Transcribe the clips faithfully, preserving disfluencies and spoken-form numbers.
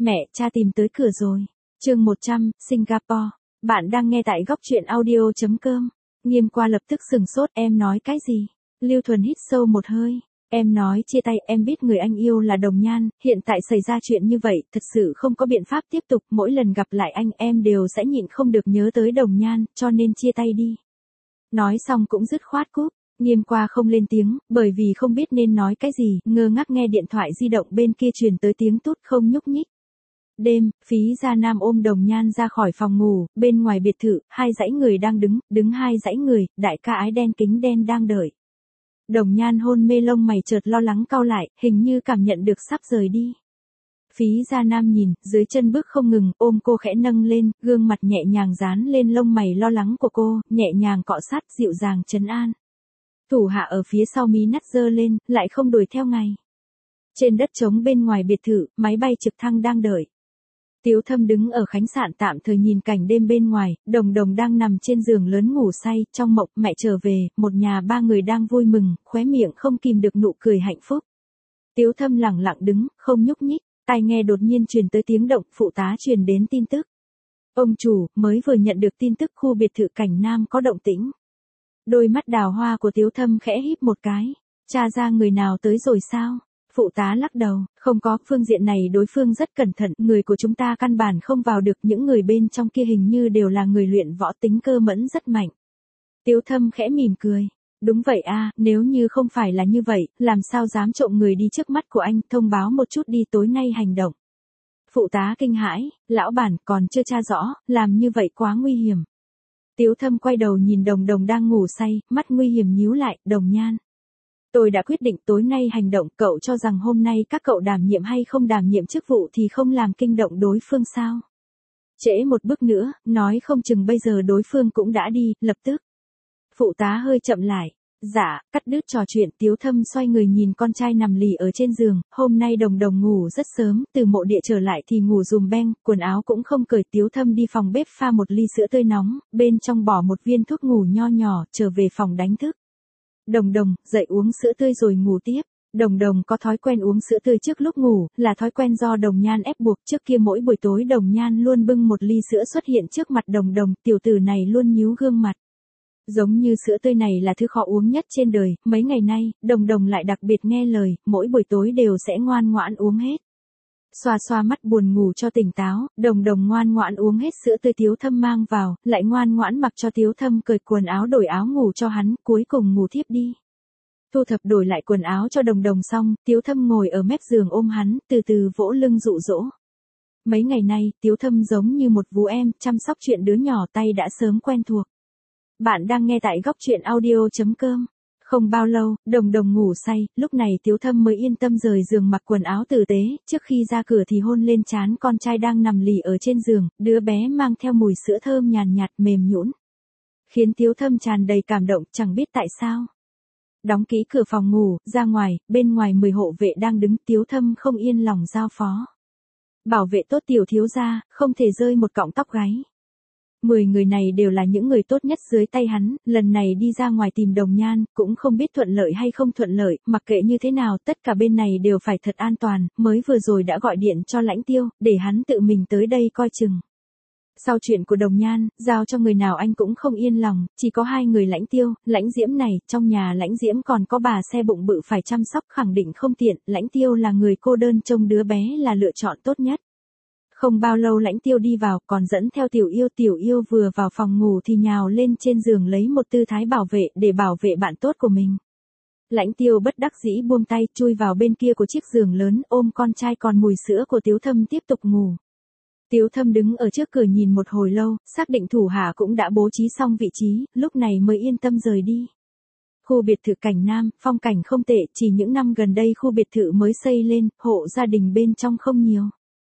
Mẹ, cha tìm tới cửa rồi. Chương một trăm, Singapore. Bạn đang nghe tại góc truyện audio chấm com. Nghiêm qua lập tức sừng sốt, em nói cái gì? Lưu Thuần hít sâu một hơi. Em nói chia tay, em biết người anh yêu là Đồng Nhan, hiện tại xảy ra chuyện như vậy, thật sự không có biện pháp tiếp tục, mỗi lần gặp lại anh em đều sẽ nhịn không được nhớ tới Đồng Nhan, cho nên chia tay đi. Nói xong cũng dứt khoát cúp. Nghiêm qua không lên tiếng, bởi vì không biết nên nói cái gì, ngơ ngác nghe điện thoại di động bên kia truyền tới tiếng tút không nhúc nhích. Đêm, Phí Gia Nam ôm Đồng Nhan ra khỏi phòng ngủ, bên ngoài biệt thự, hai dãy người đang đứng, đứng hai dãy người, đại ca ái đen kính đen đang đợi. Đồng Nhan hôn mê lông mày chợt lo lắng cau lại, hình như cảm nhận được sắp rời đi. Phí Gia Nam nhìn, dưới chân bước không ngừng, ôm cô khẽ nâng lên, gương mặt nhẹ nhàng dán lên lông mày lo lắng của cô, nhẹ nhàng cọ sát dịu dàng trấn an. Thủ hạ ở phía sau mí nắt giơ lên, lại không đuổi theo ngay. Trên đất trống bên ngoài biệt thự, máy bay trực thăng đang đợi. Tiếu Thâm đứng ở khách sạn tạm thời nhìn cảnh đêm bên ngoài, Đồng Đồng đang nằm trên giường lớn ngủ say, trong mộng mẹ trở về, một nhà ba người đang vui mừng, khóe miệng không kìm được nụ cười hạnh phúc. Tiếu Thâm lặng lặng đứng, không nhúc nhích, tai nghe đột nhiên truyền tới tiếng động, phụ tá truyền đến tin tức. Ông chủ, mới vừa nhận được tin tức khu biệt thự Cảnh Nam có động tĩnh. Đôi mắt đào hoa của Tiếu Thâm khẽ híp một cái, tra ra người nào tới rồi sao? Phụ tá lắc đầu, không có, phương diện này đối phương rất cẩn thận, người của chúng ta căn bản không vào được, những người bên trong kia hình như đều là người luyện võ, tính cơ mẫn rất mạnh. Tiếu Thâm khẽ mỉm cười, đúng vậy a, nếu như không phải là như vậy, làm sao dám trộm người đi trước mắt của anh, thông báo một chút đi, tối nay hành động. Phụ tá kinh hãi, lão bản còn chưa tra rõ, làm như vậy quá nguy hiểm. Tiếu Thâm quay đầu nhìn Đồng Đồng đang ngủ say, mắt nguy hiểm nhíu lại, Đồng Nhan. Tôi đã quyết định tối nay hành động, cậu cho rằng hôm nay các cậu đảm nhiệm hay không đảm nhiệm chức vụ thì không làm kinh động đối phương sao? Trễ một bước nữa, nói không chừng bây giờ đối phương cũng đã đi, lập tức. Phụ tá hơi chậm lại. Dạ, cắt đứt trò chuyện, Tiếu Thâm xoay người nhìn con trai nằm lì ở trên giường, hôm nay Đồng Đồng ngủ rất sớm, từ mộ địa trở lại thì ngủ dùm beng, quần áo cũng không cởi. Tiếu Thâm đi phòng bếp pha một ly sữa tươi nóng, bên trong bỏ một viên thuốc ngủ nho nhỏ, trở về phòng đánh thức. Đồng Đồng, dậy uống sữa tươi rồi ngủ tiếp. Đồng Đồng có thói quen uống sữa tươi trước lúc ngủ, là thói quen do Đồng Nhan ép buộc, trước kia mỗi buổi tối Đồng Nhan luôn bưng một ly sữa xuất hiện trước mặt Đồng Đồng, tiểu tử này luôn nhíu gương mặt. Giống như sữa tươi này là thứ khó uống nhất trên đời, mấy ngày nay, Đồng Đồng lại đặc biệt nghe lời, mỗi buổi tối đều sẽ ngoan ngoãn uống hết. Xoa xoa mắt buồn ngủ cho tỉnh táo, Đồng Đồng ngoan ngoãn uống hết sữa tươi Tiếu Thâm mang vào, lại ngoan ngoãn mặc cho Tiếu Thâm cởi quần áo đổi áo ngủ cho hắn, cuối cùng ngủ thiếp đi. Thu thập đổi lại quần áo cho Đồng Đồng xong, Tiếu Thâm ngồi ở mép giường ôm hắn, từ từ vỗ lưng dụ dỗ. Mấy ngày nay, Tiếu Thâm giống như một vú em, chăm sóc chuyện đứa nhỏ tay đã sớm quen thuộc. Bạn đang nghe tại góc truyện audio chấm com. Không bao lâu, Đồng Đồng ngủ say, lúc này Tiếu Thâm mới yên tâm rời giường mặc quần áo tử tế, trước khi ra cửa thì hôn lên trán con trai đang nằm lì ở trên giường, đứa bé mang theo mùi sữa thơm nhàn nhạt, mềm nhũn, khiến Tiếu Thâm tràn đầy cảm động, chẳng biết tại sao. Đóng kỹ cửa phòng ngủ, ra ngoài, bên ngoài mười hộ vệ đang đứng, Tiếu Thâm không yên lòng giao phó. Bảo vệ tốt tiểu thiếu gia, không thể rơi một cọng tóc gáy. Mười người này đều là những người tốt nhất dưới tay hắn, lần này đi ra ngoài tìm Đồng Nhan, cũng không biết thuận lợi hay không thuận lợi, mặc kệ như thế nào, tất cả bên này đều phải thật an toàn, mới vừa rồi đã gọi điện cho Lãnh Tiêu, để hắn tự mình tới đây coi chừng. Sau chuyện của Đồng Nhan, giao cho người nào anh cũng không yên lòng, chỉ có hai người Lãnh Tiêu, Lãnh Diễm này, trong nhà Lãnh Diễm còn có bà xe bụng bự phải chăm sóc, khẳng định không tiện, Lãnh Tiêu là người cô đơn trông đứa bé là lựa chọn tốt nhất. Không bao lâu Lãnh Tiêu đi vào, còn dẫn theo Tiểu Yêu, Tiểu Yêu vừa vào phòng ngủ thì nhào lên trên giường lấy một tư thái bảo vệ, để bảo vệ bạn tốt của mình. Lãnh Tiêu bất đắc dĩ buông tay, chui vào bên kia của chiếc giường lớn, ôm con trai còn mùi sữa của Tiếu Thâm tiếp tục ngủ. Tiếu Thâm đứng ở trước cửa nhìn một hồi lâu, xác định thủ hạ cũng đã bố trí xong vị trí, lúc này mới yên tâm rời đi. Khu biệt thự Cảnh Nam, phong cảnh không tệ, chỉ những năm gần đây khu biệt thự mới xây lên, hộ gia đình bên trong không nhiều.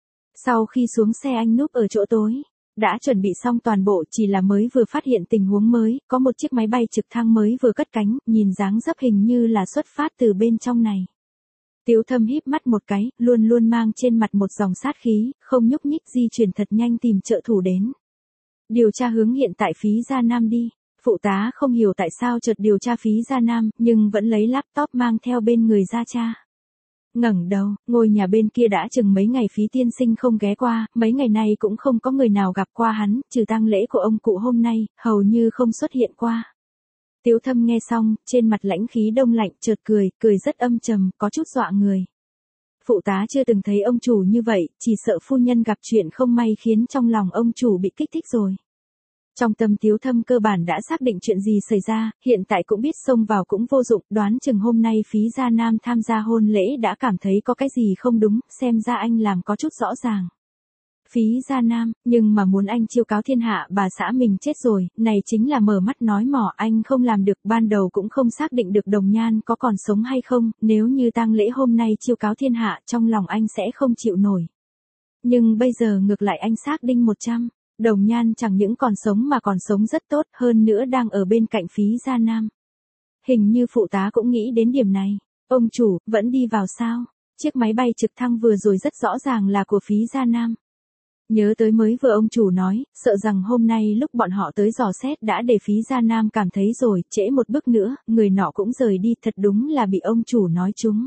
Sau khi xuống xe anh núp ở chỗ tối, đã chuẩn bị xong toàn bộ, chỉ là mới vừa phát hiện tình huống mới, có một chiếc máy bay trực thăng mới vừa cất cánh, nhìn dáng dấp hình như là xuất phát từ bên trong này. Tiếu Thâm híp mắt một cái, luôn luôn mang trên mặt một dòng sát khí, không nhúc nhích, di chuyển thật nhanh tìm trợ thủ đến. Điều tra hướng hiện tại Phí Gia Nam đi. Phụ tá không hiểu tại sao chợt điều tra Phí Gia Nam, nhưng vẫn lấy laptop mang theo bên người ra tra. ngẩng đầu, ngôi nhà bên kia đã chừng mấy ngày Phí tiên sinh không ghé qua, mấy ngày nay cũng không có người nào gặp qua hắn, trừ tang lễ của ông cụ hôm nay, hầu như không xuất hiện qua. Tiếu Thâm nghe xong, trên mặt lãnh khí đông lạnh, chợt cười, cười rất âm trầm, có chút dọa người. Phụ tá chưa từng thấy ông chủ như vậy, chỉ sợ phu nhân gặp chuyện không may khiến trong lòng ông chủ bị kích thích rồi. Trong tâm Tiếu Thâm cơ bản đã xác định chuyện gì xảy ra, hiện tại cũng biết xông vào cũng vô dụng, đoán chừng hôm nay Phí Gia Nam tham gia hôn lễ đã cảm thấy có cái gì không đúng, xem ra anh làm có chút rõ ràng. Phí Gia Nam, nhưng mà muốn anh chiêu cáo thiên hạ bà xã mình chết rồi, này chính là mở mắt nói mỏ, anh không làm được, ban đầu cũng không xác định được Đồng Nhan có còn sống hay không, nếu như tang lễ hôm nay chiêu cáo thiên hạ trong lòng anh sẽ không chịu nổi. Nhưng bây giờ ngược lại anh xác định một trăm, Đồng Nhan chẳng những còn sống mà còn sống rất tốt, hơn nữa đang ở bên cạnh Phí Gia Nam. Hình như phụ tá cũng nghĩ đến điểm này. Ông chủ, vẫn đi vào sao? Chiếc máy bay trực thăng vừa rồi rất rõ ràng là của Phí Gia Nam. Nhớ tới mới vừa ông chủ nói, sợ rằng hôm nay lúc bọn họ tới dò xét đã để Phí Gia Nam cảm thấy rồi, trễ một bước nữa, người nọ cũng rời đi, thật đúng là bị ông chủ nói trúng.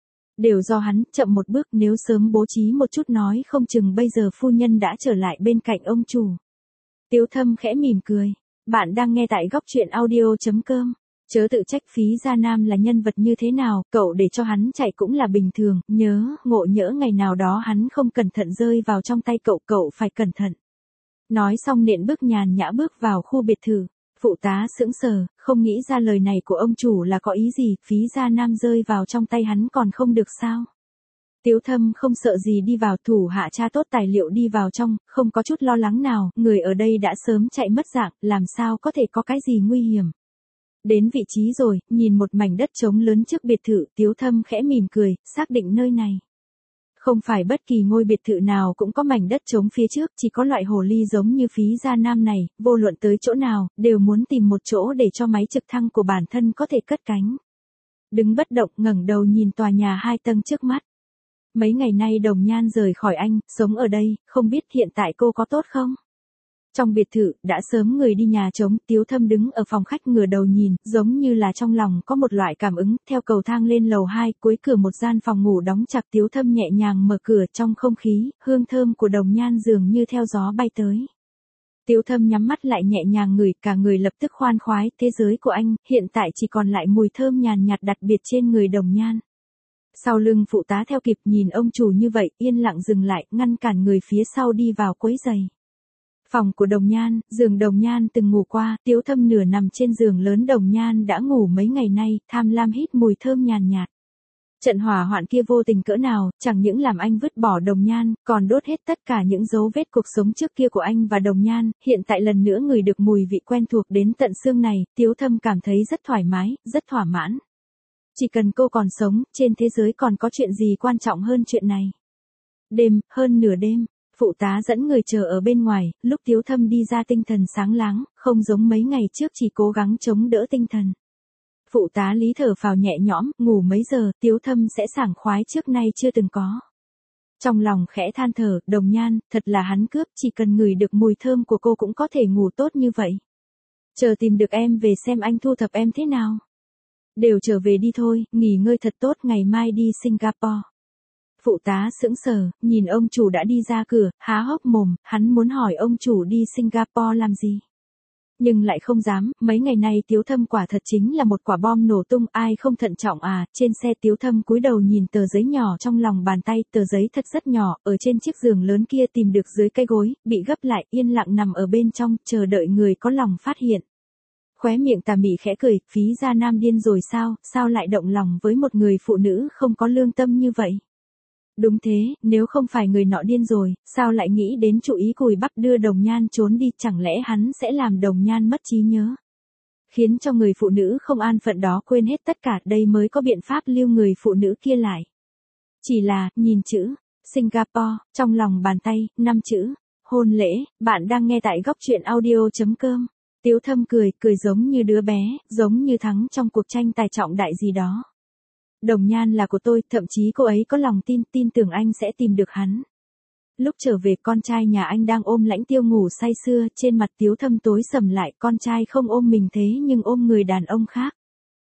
Đều do hắn, chậm một bước, nếu sớm bố trí một chút nói không chừng bây giờ phu nhân đã trở lại bên cạnh ông chủ. Tiếu Thâm khẽ mỉm cười. Bạn đang nghe tại góc truyện audio.com. Chớ tự trách Phí Gia Nam là nhân vật như thế nào, cậu để cho hắn chạy cũng là bình thường, nhớ, ngộ nhỡ ngày nào đó hắn không cẩn thận rơi vào trong tay cậu, cậu phải cẩn thận. Nói xong nện bước nhàn nhã bước vào khu biệt thự. Phụ tá sững sờ, không nghĩ ra lời này của ông chủ là có ý gì, Phí Gia Nam rơi vào trong tay hắn còn không được sao. Tiếu Thâm không sợ gì đi vào, thủ hạ tra tốt tài liệu đi vào trong, không có chút lo lắng nào, người ở đây đã sớm chạy mất dạng, làm sao có thể có cái gì nguy hiểm. Đến vị trí rồi, nhìn một mảnh đất trống lớn trước biệt thự, Tiếu Thâm khẽ mỉm cười, xác định nơi này. Không phải bất kỳ ngôi biệt thự nào cũng có mảnh đất trống phía trước, chỉ có loại hồ ly giống như Phí Gia Nam này, vô luận tới chỗ nào, đều muốn tìm một chỗ để cho máy trực thăng của bản thân có thể cất cánh. Đứng bất động, ngẩng đầu nhìn tòa nhà hai tầng trước mắt. Mấy ngày nay Đồng Nhan rời khỏi anh, sống ở đây, không biết hiện tại cô có tốt không? Trong biệt thự, đã sớm người đi nhà trống, Tiếu Thâm đứng ở phòng khách ngửa đầu nhìn, giống như là trong lòng có một loại cảm ứng, theo cầu thang lên lầu hai, cuối cửa một gian phòng ngủ đóng chặt, Tiếu Thâm nhẹ nhàng mở cửa, trong không khí, hương thơm của Đồng Nhan dường như theo gió bay tới. Tiếu Thâm nhắm mắt lại nhẹ nhàng ngửi, cả người lập tức khoan khoái, thế giới của anh, hiện tại chỉ còn lại mùi thơm nhàn nhạt đặc biệt trên người Đồng Nhan. Sau lưng phụ tá theo kịp, nhìn ông chủ như vậy, yên lặng dừng lại, ngăn cản người phía sau đi vào quấy giày. Phòng của Đồng Nhan, giường Đồng Nhan từng ngủ qua, Tiếu Thâm nửa nằm trên giường lớn Đồng Nhan đã ngủ mấy ngày nay, tham lam hít mùi thơm nhàn nhạt. Trận hỏa hoạn kia vô tình cỡ nào, chẳng những làm anh vứt bỏ Đồng Nhan, còn đốt hết tất cả những dấu vết cuộc sống trước kia của anh và Đồng Nhan, hiện tại lần nữa ngửi được mùi vị quen thuộc đến tận xương này, Tiếu Thâm cảm thấy rất thoải mái, rất thỏa mãn. Chỉ cần cô còn sống, trên thế giới còn có chuyện gì quan trọng hơn chuyện này. Đêm, hơn nửa đêm. Phụ tá dẫn người chờ ở bên ngoài, lúc Tiếu Thâm đi ra tinh thần sáng láng, không giống mấy ngày trước chỉ cố gắng chống đỡ tinh thần. Phụ tá Lý thở phào nhẹ nhõm, ngủ mấy giờ, Tiếu Thâm sẽ sảng khoái trước nay chưa từng có. Trong lòng khẽ than thở, Đồng Nhan, thật là hắn cướp, chỉ cần ngửi được mùi thơm của cô cũng có thể ngủ tốt như vậy. Chờ tìm được em về xem anh thu thập em thế nào. Đều trở về đi thôi, nghỉ ngơi thật tốt, ngày mai đi Singapore. Phụ tá sững sờ, nhìn ông chủ đã đi ra cửa, há hốc mồm, hắn muốn hỏi ông chủ đi Singapore làm gì. Nhưng lại không dám, mấy ngày nay Tiếu Thâm quả thật chính là một quả bom nổ tung, ai không thận trọng à, trên xe Tiếu Thâm cúi đầu nhìn tờ giấy nhỏ trong lòng bàn tay, tờ giấy thật rất nhỏ, ở trên chiếc giường lớn kia tìm được dưới cây gối, bị gấp lại, yên lặng nằm ở bên trong, chờ đợi người có lòng phát hiện. Khóe miệng tà mị khẽ cười, Phí Gia Nam điên rồi sao, sao lại động lòng với một người phụ nữ không có lương tâm như vậy? Đúng thế, nếu không phải người nọ điên rồi, sao lại nghĩ đến chủ ý cùi bắp đưa Đồng Nhan trốn đi, chẳng lẽ hắn sẽ làm Đồng Nhan mất trí nhớ? Khiến cho người phụ nữ không an phận đó quên hết tất cả, đây mới có biện pháp lưu người phụ nữ kia lại. Chỉ là, nhìn chữ, Singapore, trong lòng bàn tay, năm chữ, hôn lễ, bạn đang nghe tại góc truyện audio.com. Tiếu Thâm cười, cười giống như đứa bé, giống như thắng trong cuộc tranh tài trọng đại gì đó. Đồng Nhan là của tôi, thậm chí cô ấy có lòng tin, tin tưởng anh sẽ tìm được hắn. Lúc trở về, con trai nhà anh đang ôm Lãnh Tiêu ngủ say sưa, trên mặt Tiếu Thâm tối sầm lại, con trai không ôm mình thế nhưng ôm người đàn ông khác.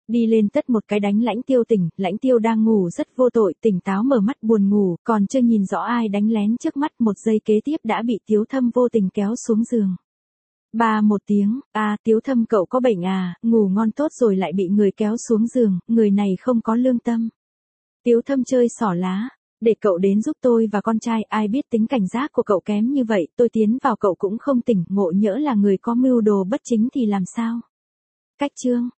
Đi lên tất một cái đánh Lãnh Tiêu tỉnh, Lãnh Tiêu đang ngủ rất vô tội, tỉnh táo mở mắt buồn ngủ, còn chưa nhìn rõ ai đánh lén trước mắt, một giây kế tiếp đã bị Tiếu Thâm vô tình kéo xuống giường. Ba một tiếng, à Tiếu Thâm cậu có bệnh à, ngủ ngon tốt rồi lại bị người kéo xuống giường, người này không có lương tâm. Tiếu Thâm chơi xỏ lá, để cậu đến giúp tôi và con trai, ai biết tính cảnh giác của cậu kém như vậy, tôi tiến vào cậu cũng không tỉnh, ngộ nhỡ là người có mưu đồ bất chính thì làm sao? Cách chương